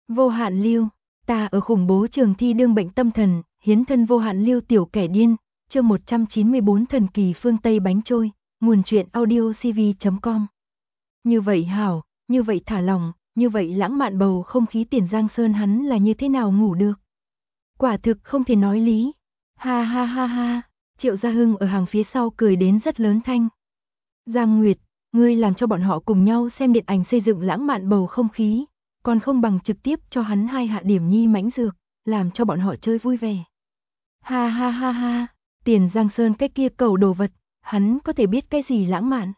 Vô hạn lưu, ta ở khủng bố trường thi đương bệnh tâm thần, hiến thân vô hạn lưu tiểu kẻ điên, chương 194 thần kỳ phương Tây bánh trôi, nguồn truyện audiocv.com. Như vậy hảo, như vậy thả lòng, như vậy lãng mạn bầu không khí Tiền Giang Sơn hắn là như thế nào ngủ được. Quả thực không thể nói lý. Ha ha ha ha, Triệu Gia Hưng ở hàng phía sau cười đến rất lớn thanh. Giang Nguyệt, ngươi làm cho bọn họ cùng nhau xem điện ảnh xây dựng lãng mạn bầu không khí, còn không bằng trực tiếp cho hắn 2 hạ điểm nhi mãnh dược, làm cho bọn họ chơi vui vẻ. Ha ha ha ha, Tiền Giang Sơn cái kia cầu đồ vật, hắn có thể biết cái gì lãng mạn.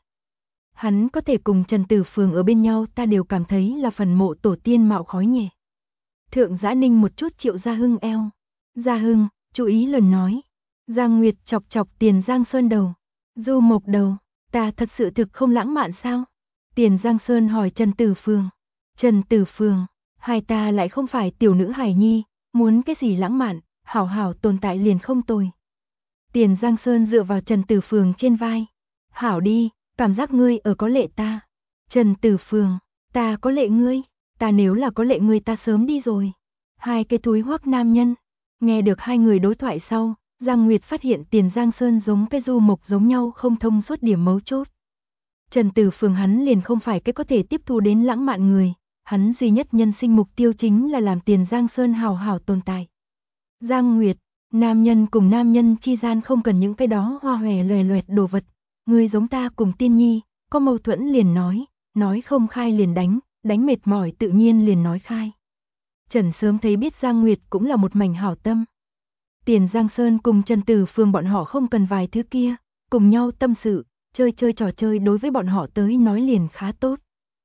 Hắn có thể cùng Trần Tử Phường ở bên nhau ta đều cảm thấy là phần mộ tổ tiên mạo khói nhẹ. Thượng Giã Ninh một chút Triệu Gia Hưng eo. Gia Hưng, chú ý lần nói. Giang Nguyệt chọc chọc Tiền Giang Sơn đầu. Du Mộc đầu, ta thật sự thực không lãng mạn sao? Tiền Giang Sơn hỏi Trần Tử Phường. Trần Tử Phường, hai ta lại không phải tiểu nữ hài nhi, muốn cái gì lãng mạn, hảo hảo tồn tại liền không tồi. Tiền Giang Sơn dựa vào Trần Tử Phường trên vai. Hảo đi, cảm giác ngươi ở có lệ ta. Trần Tử Phường, ta có lệ ngươi, ta nếu là có lệ ngươi ta sớm đi rồi. Hai cái túi hoắc nam nhân. Nghe được hai người đối thoại sau, Giang Nguyệt phát hiện Tiền Giang Sơn giống cái Du Mộc giống nhau không thông suốt điểm mấu chốt. Trần Tử Phường hắn liền không phải cái có thể tiếp thu đến lãng mạn người, hắn duy nhất nhân sinh mục tiêu chính là làm Tiền Giang Sơn hào hảo tồn tại. Giang Nguyệt, nam nhân cùng nam nhân chi gian không cần những cái đó hoa hòe loè loẹt đồ vật, người giống ta cùng Tiên Nhi, có mâu thuẫn liền nói không khai liền đánh mệt mỏi tự nhiên liền nói khai. Trần sớm thấy biết Giang Nguyệt cũng là một mảnh hảo tâm. Tiền Giang Sơn cùng Trần Tử Phường bọn họ không cần vài thứ kia, cùng nhau tâm sự, chơi trò chơi đối với bọn họ tới nói liền khá tốt.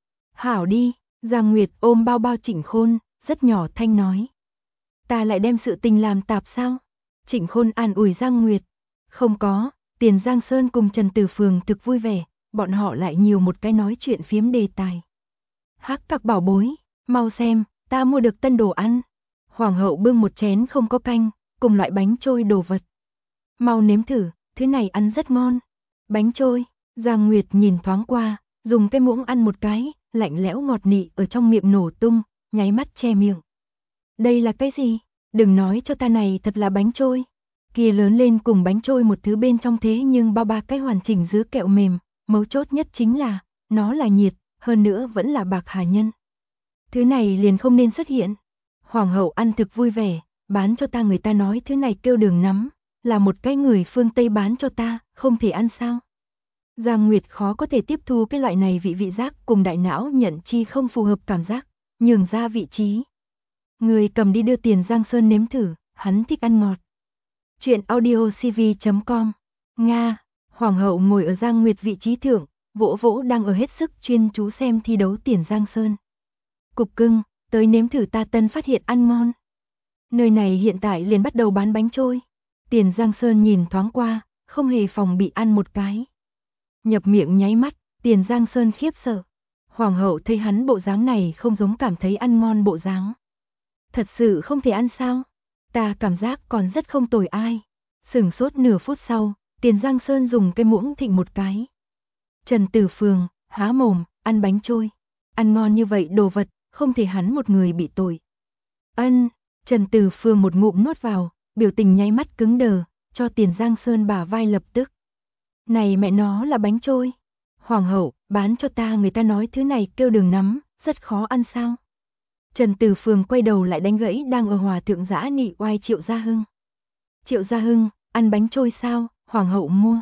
Hảo đi, Giang Nguyệt ôm bao bao Trịnh Khôn, rất nhỏ thanh nói. Ta lại đem sự tình làm tạp sao? Trịnh Khôn an ủi Giang Nguyệt. Không có, Tiền Giang Sơn cùng Trần Tử Phường thực vui vẻ, bọn họ lại nhiều một cái nói chuyện phiếm đề tài. Hắc Cặc bảo bối, mau xem, ta mua được tân đồ ăn. Hoàng hậu bưng một chén không có canh, cùng loại bánh trôi đồ vật. Mau nếm thử, thứ này ăn rất ngon. Bánh trôi, Giang Nguyệt nhìn thoáng qua, dùng cái muỗng ăn một cái, lạnh lẽo ngọt nị ở trong miệng nổ tung, nháy mắt che miệng. Đây là cái gì? Đừng nói cho ta này thật là bánh trôi. Kia lớn lên cùng bánh trôi một thứ bên trong thế nhưng bao ba cái hoàn chỉnh dứa kẹo mềm, mấu chốt nhất chính là, nó là nhiệt, hơn nữa vẫn là bạc hà nhân. Thứ này liền không nên xuất hiện. Hoàng hậu ăn thực vui vẻ, bán cho ta người ta nói thứ này kêu đường nắm, là một cái người phương Tây bán cho ta, không thể ăn sao. Giang Nguyệt khó có thể tiếp thu cái loại này vị giác cùng đại não nhận chi không phù hợp cảm giác, nhường ra vị trí. Người cầm đi đưa Tiền Giang Sơn nếm thử, hắn thích ăn ngọt. Chuyện audiocv.com. Nga, Hoàng hậu ngồi ở Giang Nguyệt vị trí thượng, vỗ vỗ đang ở hết sức chuyên chú xem thi đấu Tiền Giang Sơn. Cục cưng, tới nếm thử ta tân phát hiện ăn ngon. Nơi này hiện tại liền bắt đầu bán bánh trôi. Tiền Giang Sơn nhìn thoáng qua, không hề phòng bị ăn một cái. Nhập miệng nháy mắt, Tiền Giang Sơn khiếp sợ. Hoàng hậu thấy hắn bộ dáng này không giống cảm thấy ăn ngon bộ dáng. Thật sự không thể ăn sao? Ta cảm giác còn rất không tồi ai. Sửng sốt nửa phút sau, Tiền Giang Sơn dùng cái muỗng thịnh một cái. Trần Tử Phường, há mồm, ăn bánh trôi. Ăn ngon như vậy đồ vật, không thể hắn một người bị tội. Ân, Trần Tử Phường một ngụm nuốt vào, biểu tình nháy mắt cứng đờ, cho Tiền Giang Sơn bả vai lập tức. Này mẹ nó là bánh trôi. Hoàng hậu, bán cho ta người ta nói thứ này kêu đường nắm, rất khó ăn sao. Trần Tử Phường quay đầu lại đánh gãy đang ở hòa thượng giã nị oai Triệu Gia Hưng. Triệu Gia Hưng, ăn bánh trôi sao, Hoàng hậu mua.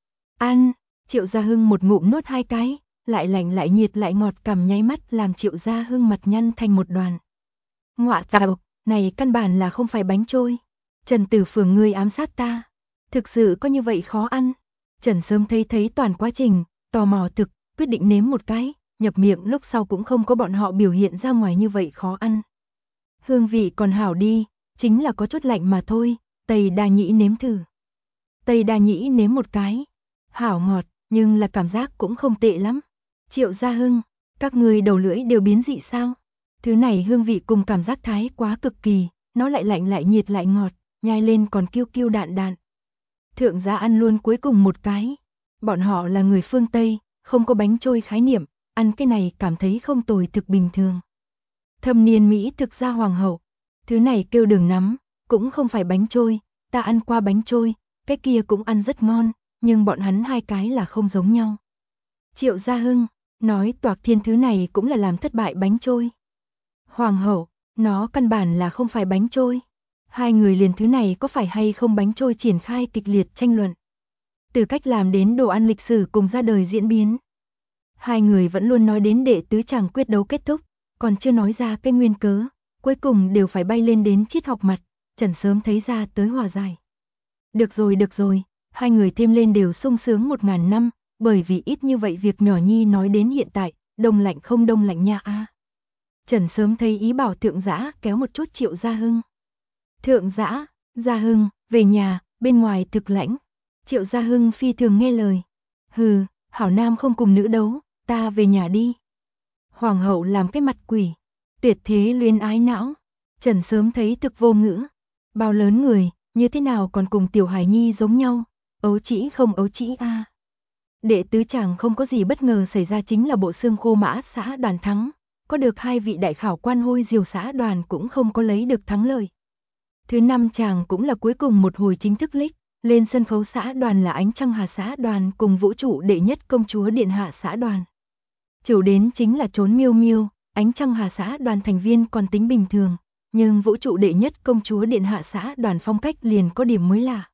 Ăn, Triệu Gia Hưng một ngụm nuốt 2 cái, lại lạnh lại nhiệt lại ngọt cầm nháy mắt làm Triệu Gia Hưng mặt nhăn thành một đoàn. Ngọa tạo, này căn bản là không phải bánh trôi. Trần Tử Phường ngươi ám sát ta. Thực sự có như vậy khó ăn. Trần sớm thấy toàn quá trình, tò mò thực, quyết định nếm một cái, nhập miệng lúc sau cũng không có bọn họ biểu hiện ra ngoài như vậy khó ăn. Hương vị còn hảo đi, chính là có chút lạnh mà thôi, Tây Đa Nhĩ nếm thử. Tây Đa Nhĩ nếm một cái, hảo ngọt, nhưng là cảm giác cũng không tệ lắm. Triệu Gia Hưng, các người đầu lưỡi đều biến dị sao? Thứ này hương vị cùng cảm giác thái quá cực kỳ, nó lại lạnh lại nhiệt lại ngọt, nhai lên còn kiêu kiêu đạn đạn. Thượng gia ăn luôn cuối cùng một cái. Bọn họ là người phương Tây, không có bánh trôi khái niệm, ăn cái này cảm thấy không tồi thực bình thường. Thâm niên Mỹ thực ra hoàng hậu. Thứ này kêu đường nắm, cũng không phải bánh trôi, ta ăn qua bánh trôi, cái kia cũng ăn rất ngon, nhưng bọn hắn hai cái là không giống nhau. Triệu Gia Hưng nói Toạc Thiên thứ này cũng là làm thất bại bánh trôi. Hoàng hậu, nó căn bản là không phải bánh trôi. Hai người liền thứ này có phải hay không bánh trôi triển khai kịch liệt tranh luận. Từ cách làm đến đồ ăn lịch sử cùng ra đời diễn biến. Hai người vẫn luôn nói đến đệ tứ chàng quyết đấu kết thúc, còn chưa nói ra cái nguyên cớ, cuối cùng đều phải bay lên đến triết học mặt, Trần sớm thấy ra tới hòa giải. Được rồi, hai người thêm lên đều sung sướng 1000 năm, bởi vì ít như vậy việc nhỏ nhi nói đến hiện tại, đông lạnh không đông lạnh nha a. Trần sớm thấy ý bảo Thượng Dã kéo một chút Triệu Gia Hưng. Thượng Dã, Gia Hưng, về nhà, bên ngoài thực lãnh. Triệu Gia Hưng phi thường nghe lời. Hừ, hảo nam không cùng nữ đấu, ta về nhà đi. Hoàng hậu làm cái mặt quỷ, tuyệt thế luyến ái não. Trần sớm thấy thực vô ngữ. Bao lớn người, như thế nào còn cùng tiểu hải nhi giống nhau, ấu trĩ không ấu trĩ a. Đệ tứ chàng không có gì bất ngờ xảy ra chính là bộ xương khô mã xã đoàn thắng, có được 2 vị đại khảo quan hôi diều xã đoàn cũng không có lấy được thắng lợi. Thứ 5 chàng cũng là cuối cùng một hồi chính thức lích, lên sân khấu xã đoàn là Ánh Trăng Hà xã đoàn cùng vũ trụ đệ nhất công chúa điện hạ xã đoàn. Chủ đến chính là Trốn Miêu Miêu, Ánh Trăng Hà xã đoàn thành viên còn tính bình thường, nhưng vũ trụ đệ nhất công chúa điện hạ xã đoàn phong cách liền có điểm mới lạ.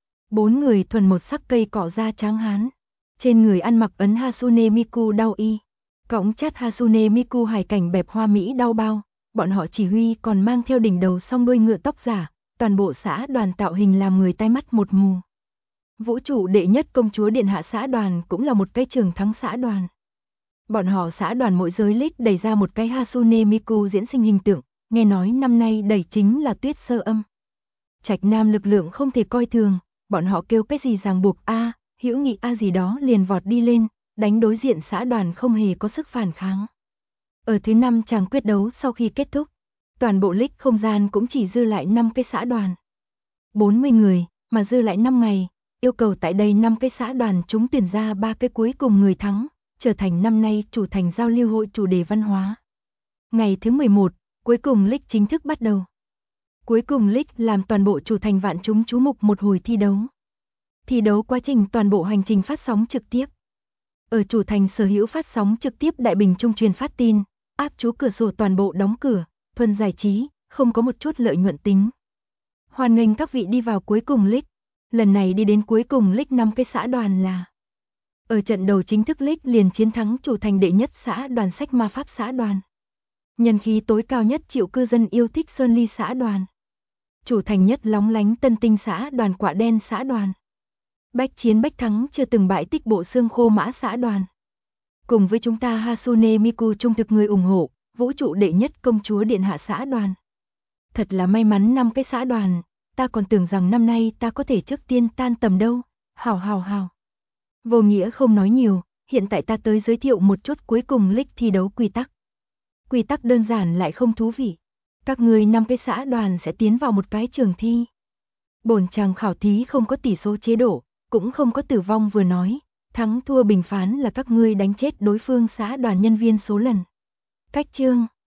4 người thuần một sắc cây cỏ da trắng hán, trên người ăn mặc ấn Hatsune Miku đau y, cõng chát Hatsune Miku hải cảnh bẹp hoa mỹ đau bao, bọn họ chỉ huy còn mang theo đỉnh đầu song đuôi ngựa tóc giả, toàn bộ xã đoàn tạo hình làm người tai mắt một mù. Vũ trụ đệ nhất công chúa điện hạ xã đoàn cũng là một cái trường thắng xã đoàn. Bọn họ xã đoàn mỗi giới lích đẩy ra một cái Hatsune Miku diễn sinh hình tượng, nghe nói năm nay đẩy chính là Tuyết Sơ Âm. Trạch Nam lực lượng không thể coi thường, bọn họ kêu cái gì ràng buộc a, hữu nghị a gì đó liền vọt đi lên, đánh đối diện xã đoàn không hề có sức phản kháng. Ở thứ 5 chàng quyết đấu sau khi kết thúc, toàn bộ lích không gian cũng chỉ dư lại 5 cái xã đoàn. 40 người, mà dư lại 5 ngày, yêu cầu tại đây 5 cái xã đoàn chúng tuyển ra 3 cái cuối cùng người thắng, trở thành năm nay chủ thành giao lưu hội chủ đề văn hóa. Ngày thứ 11, cuối cùng lích chính thức bắt đầu. Cuối cùng lích làm toàn bộ chủ thành vạn chúng chú mục một hồi thi đấu. Thi đấu quá trình toàn bộ hành trình phát sóng trực tiếp. Ở chủ thành sở hữu phát sóng trực tiếp đại bình trung truyền phát tin, áp chú cửa sổ toàn bộ đóng cửa, thuần giải trí, không có một chút lợi nhuận tính. Hoan nghênh các vị đi vào cuối cùng lích. Lần này đi đến cuối cùng lích 5 cái xã đoàn là. Ở trận đầu chính thức lích liền chiến thắng chủ thành đệ nhất xã đoàn Sách Ma Pháp xã đoàn. Nhân khí tối cao nhất triệu cư dân yêu thích Sơn Ly xã đoàn. Chủ thành nhất lóng lánh Tân Tinh xã đoàn Quả Đen xã đoàn. Bách chiến bách thắng chưa từng bại tích bộ xương khô mã xã đoàn. Cùng với chúng ta Hatsune Miku trung thực người ủng hộ, vũ trụ đệ nhất công chúa điện hạ xã đoàn. Thật là may mắn 5 cái xã đoàn, ta còn tưởng rằng năm nay ta có thể trước tiên tan tầm đâu, hào. Vô nghĩa không nói nhiều, hiện tại ta tới giới thiệu một chút cuối cùng lích thi đấu quy tắc. Quy tắc đơn giản lại không thú vị. Các người 5 cái xã đoàn sẽ tiến vào một cái trường thi. Bổn chàng khảo thí không có tỷ số chế độ, cũng không có tử vong vừa nói, thắng thua bình phán là các ngươi đánh chết đối phương xã đoàn nhân viên số lần. Cách chương